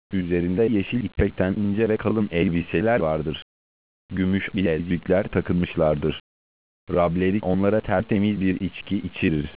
Üzerinde yeşil ipekten ince ve kalın elbiseler vardır. Gümüş bilezikler takılmışlardır. Rableri onlara tertemiz bir içki içirir.